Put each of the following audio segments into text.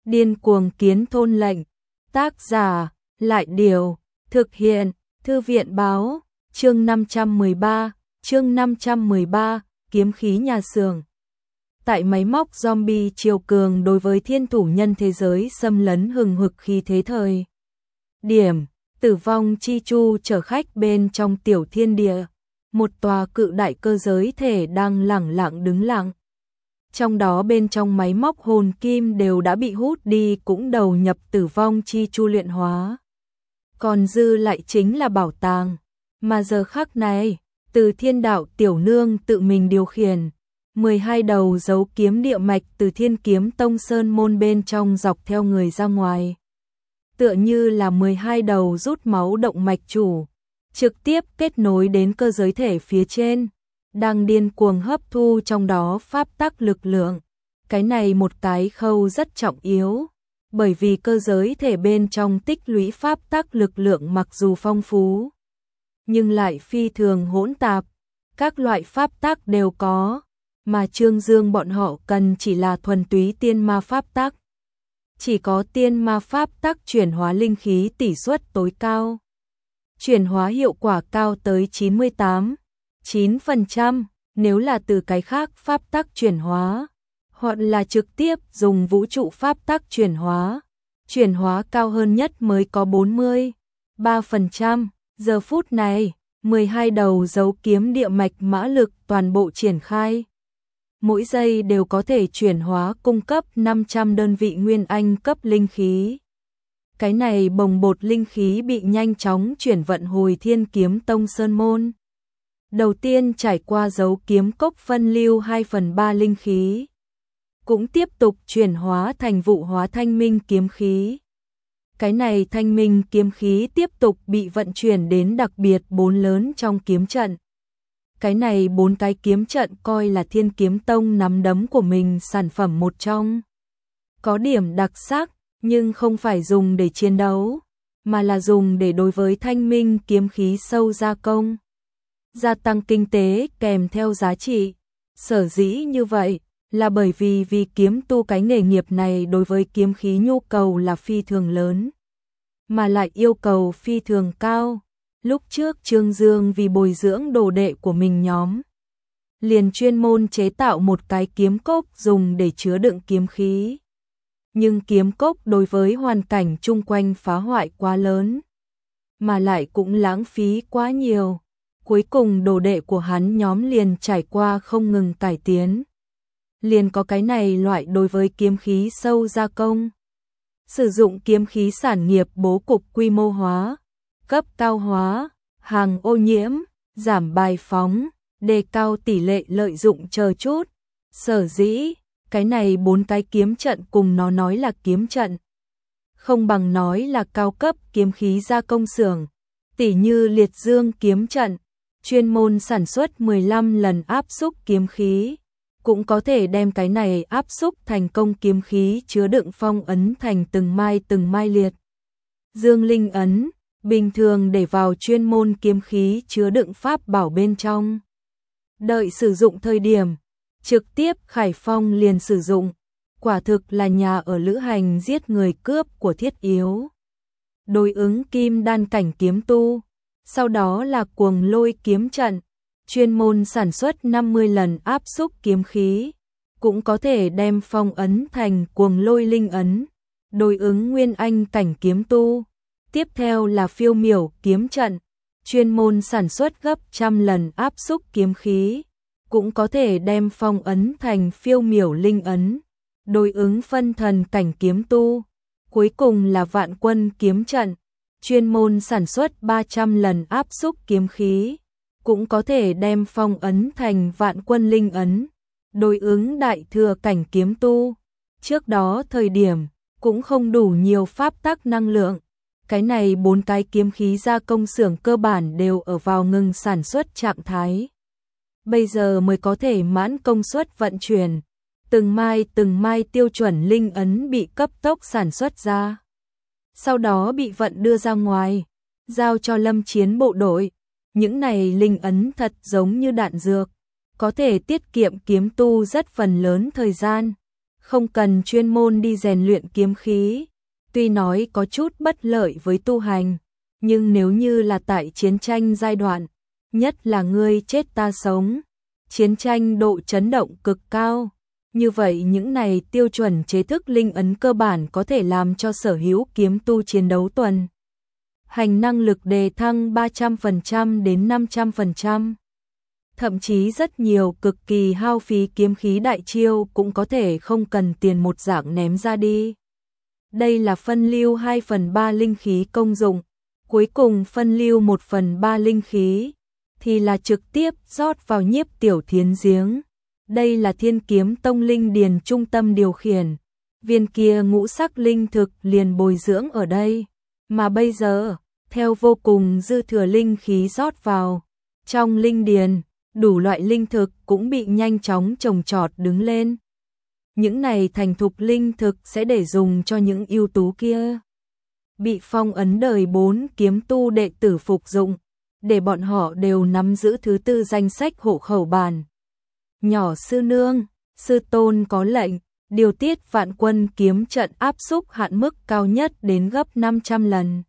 Điên cuồng kiến thôn lệnh. Tác giả, Lại Điều. Thực hiện, Thư viện Báo. Chương 513, kiếm khí nhà xưởng. Tại máy móc zombie chiều cường đối với thiên thủ nhân thế giới xâm lấn hừng hực khi thế thời. Điểm, tử vong chi chu chở khách bên trong tiểu thiên địa. Một tòa cự đại cơ giới thể đang lẳng lặng đứng lặng. Trong đó bên trong máy móc hồn kim đều đã bị hút đi cũng đầu nhập tử vong chi chu luyện hóa. Còn dư lại chính là bảo tàng. Mà giờ khắc này, từ thiên đạo tiểu nương tự mình điều khiển. 12 đầu dấu kiếm địa mạch từ thiên kiếm tông sơn môn bên trong dọc theo người ra ngoài. Tựa như là 12 đầu rút máu động mạch chủ, trực tiếp kết nối đến cơ giới thể phía trên, đang điên cuồng hấp thu trong đó pháp tắc lực lượng. Cái này một cái khâu rất trọng yếu, bởi vì cơ giới thể bên trong tích lũy pháp tắc lực lượng mặc dù phong phú, nhưng lại phi thường hỗn tạp, các loại pháp tắc đều có, mà Trương Dương bọn họ cần chỉ là thuần túy tiên ma pháp tắc. Chỉ có tiên ma pháp tắc chuyển hóa linh khí tỷ suất tối cao. Chuyển hóa hiệu quả cao tới 98,9%, nếu là từ cái khác pháp tắc chuyển hóa, hoặc là trực tiếp dùng vũ trụ pháp tắc chuyển hóa cao hơn nhất mới có 43%. Giờ phút này, 12 đầu dấu kiếm địa mạch mã lực toàn bộ triển khai. Mỗi giây đều có thể chuyển hóa cung cấp 500 đơn vị nguyên anh cấp linh khí. Cái này bồng bột linh khí bị nhanh chóng chuyển vận hồi thiên kiếm tông sơn môn. Đầu tiên trải qua dấu kiếm cốc phân lưu 2/3 linh khí. Cũng tiếp tục chuyển hóa thành vụ hóa thanh minh kiếm khí. Cái này thanh minh kiếm khí tiếp tục bị vận chuyển đến đặc biệt 4 lớn trong kiếm trận. Cái này 4 cái kiếm trận coi là thiên kiếm tông nắm đấm của mình sản phẩm một trong. Có điểm đặc sắc, nhưng không phải dùng để chiến đấu, mà là dùng để đối với thanh minh kiếm khí sâu gia công. Gia tăng kinh tế kèm theo giá trị. Sở dĩ như vậy là bởi vì kiếm tu cái nghề nghiệp này đối với kiếm khí nhu cầu là phi thường lớn, mà lại yêu cầu phi thường cao. Lúc trước Trương Dương vì bồi dưỡng đồ đệ của mình nhóm, liền chuyên môn chế tạo một cái kiếm cốc dùng để chứa đựng kiếm khí. Nhưng kiếm cốc đối với hoàn cảnh chung quanh phá hoại quá lớn, mà lại cũng lãng phí quá nhiều. Cuối cùng đồ đệ của hắn nhóm liền trải qua không ngừng cải tiến. Liền có cái này loại đối với kiếm khí sâu gia công. Sử dụng kiếm khí sản nghiệp bố cục quy mô hóa, cấp cao hóa, hàng ô nhiễm, giảm bài phóng, đề cao tỷ lệ lợi dụng chờ chút. Sở dĩ, cái này 4 cái kiếm trận cùng nó nói là kiếm trận, không bằng nói là cao cấp kiếm khí gia công xưởng. Tỉ như liệt dương kiếm trận, chuyên môn sản xuất 15 lần áp xúc kiếm khí, cũng có thể đem cái này áp xúc thành công kiếm khí chứa đựng phong ấn thành từng mai liệt dương linh ấn, bình thường để vào chuyên môn kiếm khí chứa đựng pháp bảo bên trong. Đợi sử dụng thời điểm, trực tiếp khải phong liền sử dụng, quả thực là nhà ở lữ hành giết người cướp của thiết yếu. Đối ứng kim đan cảnh kiếm tu, sau đó là cuồng lôi kiếm trận, chuyên môn sản xuất 50 lần áp xúc kiếm khí, cũng có thể đem phong ấn thành cuồng lôi linh ấn, đối ứng nguyên anh cảnh kiếm tu. Tiếp theo là phiêu miểu kiếm trận, chuyên môn sản xuất gấp 100 lần áp xúc kiếm khí, cũng có thể đem phong ấn thành phiêu miểu linh ấn, đối ứng phân thần cảnh kiếm tu. Cuối cùng là vạn quân kiếm trận, chuyên môn sản xuất 300 lần áp xúc kiếm khí, cũng có thể đem phong ấn thành vạn quân linh ấn, đối ứng đại thừa cảnh kiếm tu. Trước đó thời điểm, cũng không đủ nhiều pháp tắc năng lượng. Cái này 4 cái kiếm khí gia công xưởng cơ bản đều ở vào ngừng sản xuất trạng thái. Bây giờ mới có thể mãn công suất vận chuyển. Từng mai tiêu chuẩn linh ấn bị cấp tốc sản xuất ra. Sau đó bị vận đưa ra ngoài, giao cho lâm chiến bộ đội. Những này linh ấn thật giống như đạn dược, có thể tiết kiệm kiếm tu rất phần lớn thời gian. không cần chuyên môn đi rèn luyện kiếm khí. Tuy nói có chút bất lợi với tu hành, nhưng nếu như là tại chiến tranh giai đoạn, nhất là ngươi chết ta sống, chiến tranh độ chấn động cực cao. Như vậy những này tiêu chuẩn chế thức linh ấn cơ bản có thể làm cho sở hữu kiếm tu chiến đấu tuần hành năng lực đề thăng 300% đến 500%. Thậm chí rất nhiều cực kỳ hao phí kiếm khí đại chiêu cũng có thể không cần tiền một dạng ném ra đi. Đây là phân lưu 2/3 linh khí công dụng, cuối cùng phân lưu 1/3 linh khí thì là trực tiếp rót vào Nhiếp Tiểu Thiến giếng. Đây là Thiên Kiếm Tông linh điền trung tâm điều khiển, viên kia ngũ sắc linh thực liền bồi dưỡng ở đây, mà bây giờ, theo vô cùng dư thừa linh khí rót vào, trong linh điền, đủ loại linh thực cũng bị nhanh chóng trồng trọt đứng lên. Những này thành thục linh thực sẽ để dùng cho những ưu tú kia. Bị phong ấn đời 4 kiếm tu đệ tử phục dụng, để bọn họ đều nắm giữ thứ 4 danh sách hộ khẩu bản. Nhỏ sư nương, sư tôn có lệnh, điều tiết vạn quân kiếm trận áp xúc hạn mức cao nhất đến gấp 500 lần.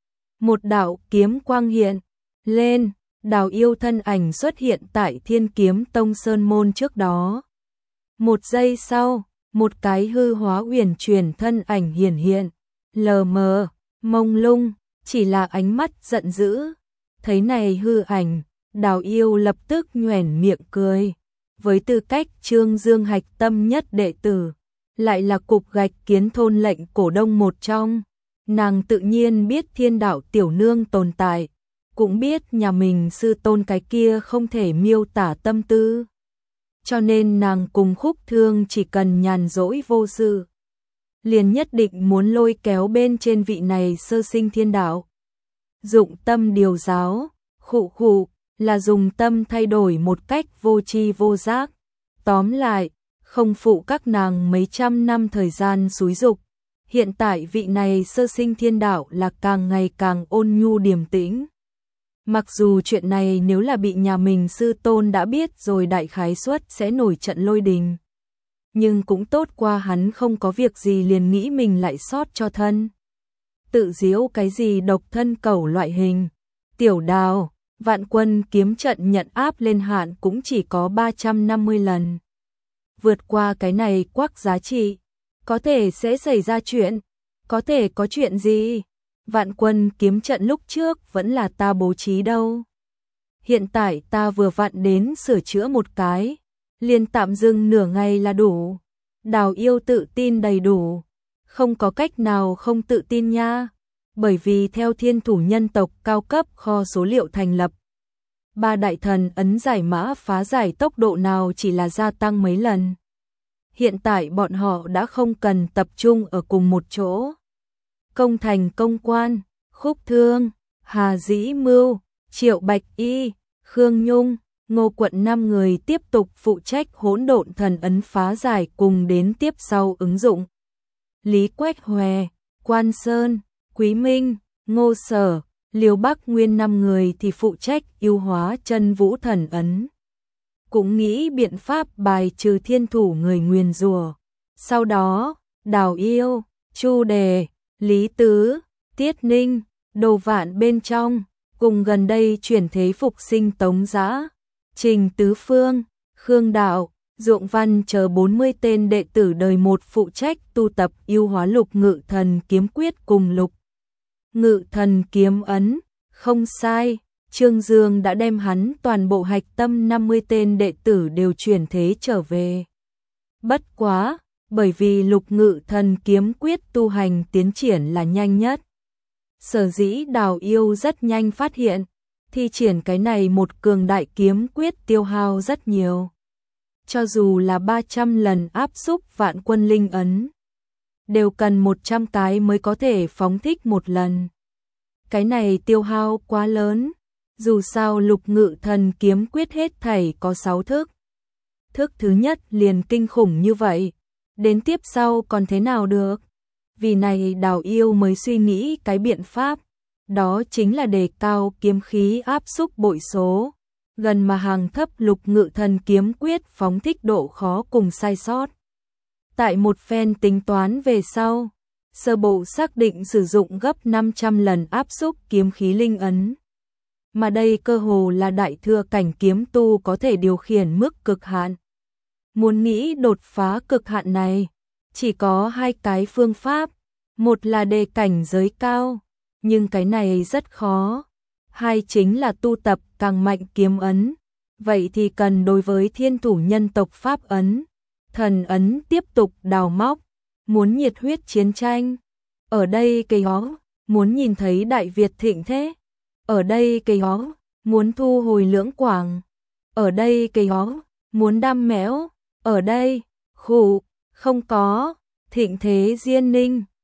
Một đạo kiếm quang hiện lên, Đào Yêu thân ảnh xuất hiện tại Thiên Kiếm Tông sơn môn trước đó. Một giây sau, một cái hư hóa uyển chuyển thân ảnh hiển hiện, lờ mờ, mông lung, chỉ là ánh mắt giận dữ. Thấy này hư ảnh, Đào Yêu lập tức nhoẻn miệng cười. Với tư cách Trương Dương hạch tâm nhất đệ tử, lại là cục gạch kiến thôn lệnh cổ đông một trong, nàng tự nhiên biết Thiên Đạo tiểu nương tồn tại, cũng biết nhà mình sư tôn cái kia không thể miêu tả tâm tư. Cho nên nàng cùng Khúc Thương chỉ cần nhàn rỗi vô sự, liền nhất định muốn lôi kéo bên trên vị này sơ sinh thiên đạo. Dụng tâm điều giáo, khụ khụ, là dùng tâm thay đổi một cách vô tri vô giác. Tóm lại, không phụ các nàng mấy trăm năm thời gian xúi dục. Hiện tại vị này sơ sinh thiên đạo là càng ngày càng ôn nhu điềm tĩnh. Mặc dù chuyện này nếu là bị nhà mình sư tôn đã biết rồi đại khái suất sẽ nổi trận lôi đình. Nhưng cũng tốt qua hắn không có việc gì liền nghĩ mình lại sót cho thân. Tự diễu cái gì độc thân cẩu loại hình. Tiểu Đào, vạn quân kiếm trận nhận áp lên hạn cũng chỉ có 350 lần. Vượt qua cái này quắc giá trị, có thể sẽ xảy ra chuyện, có thể có chuyện gì? Vạn quân kiếm trận lúc trước vẫn là ta bố trí đâu. Hiện tại ta vừa vặn đến sửa chữa một cái, liền tạm dừng nửa ngày là đủ. Đào Yêu tự tin đầy đủ, không có cách nào không tự tin nha, bởi vì theo Thiên Thủ nhân tộc cao cấp kho số liệu thành lập, 3 đại thần ấn giải mã phá giải tốc độ nào chỉ là gia tăng mấy lần. Hiện tại bọn họ đã không cần tập trung ở cùng một chỗ. Công Thành công quan, Khúc Thương, Hà Dĩ Mưu, Triệu Bạch Y, Khương Nhung, Ngô Quận 5 người tiếp tục phụ trách hỗn độn thần ấn phá giải cùng đến tiếp sau ứng dụng. Lý Quách Hòe, Quan Sơn, Quý Minh, Ngô Sở, Liêu Bắc Nguyên 5 người thì phụ trách ưu hóa chân vũ thần ấn. Cũng nghĩ biện pháp bài trừ thiên thủ người nguyền rủa. Sau đó, Đào Yêu, Chu Đề, Lý Tứ, Tiết Ninh, Đồ Vạn bên trong, cùng gần đây chuyển thế phục sinh Tống Giã, Trình Tứ Phương, Khương Đạo, Duộng Văn chờ 40 tên đệ tử đời 1 phụ trách tu tập ưu hóa Lục Ngự Thần kiếm quyết cùng Lục Ngự Thần kiếm ấn. Không sai, Trương Dương đã đem hắn toàn bộ hạch tâm 50 tên đệ tử đều chuyển thế trở về. Bất quá, bởi vì Lục Ngự Thần kiếm quyết tu hành tiến triển là nhanh nhất. Sở dĩ Đào Yêu rất nhanh phát hiện, thi triển cái này một cường đại kiếm quyết tiêu hao rất nhiều. Cho dù là 300 lần áp xúc vạn quân linh ấn, đều cần 100 cái mới có thể phóng thích một lần. Cái này tiêu hao quá lớn, dù sao Lục Ngự Thần kiếm quyết hết thảy có 6 thức. Thức thứ nhất liền kinh khủng như vậy, đến tiếp sau còn thế nào được? Vì này Đào Yêu mới suy nghĩ cái biện pháp, đó chính là đề cao kiếm khí áp xúc bội số, gần mà hàng thấp Lục Ngự Thần kiếm quyết phóng thích độ khó cùng sai sót. Tại một phen tính toán về sau, sơ bộ xác định sử dụng gấp 500 lần áp xúc kiếm khí linh ấn. Mà đây cơ hồ là đại thừa cảnh kiếm tu có thể điều khiển mức cực hạn. Muốn nghĩ đột phá cực hạn này, chỉ có hai cái phương pháp, một là đề cảnh giới cao, nhưng cái này rất khó. Hai chính là tu tập càng mạnh kiếm ấn, vậy thì cần đối với thiên thủ nhân tộc pháp ấn, thần ấn tiếp tục đào móc, muốn nhiệt huyết chiến tranh. Ở đây cây hó, muốn nhìn thấy Đại Việt thịnh thế. Ở đây cây hó, muốn thu hồi Lưỡng Quảng. Ở đây cây hó, muốn đam mẽo. Ở đây, khủ, không có, thịnh thế Diên Ninh.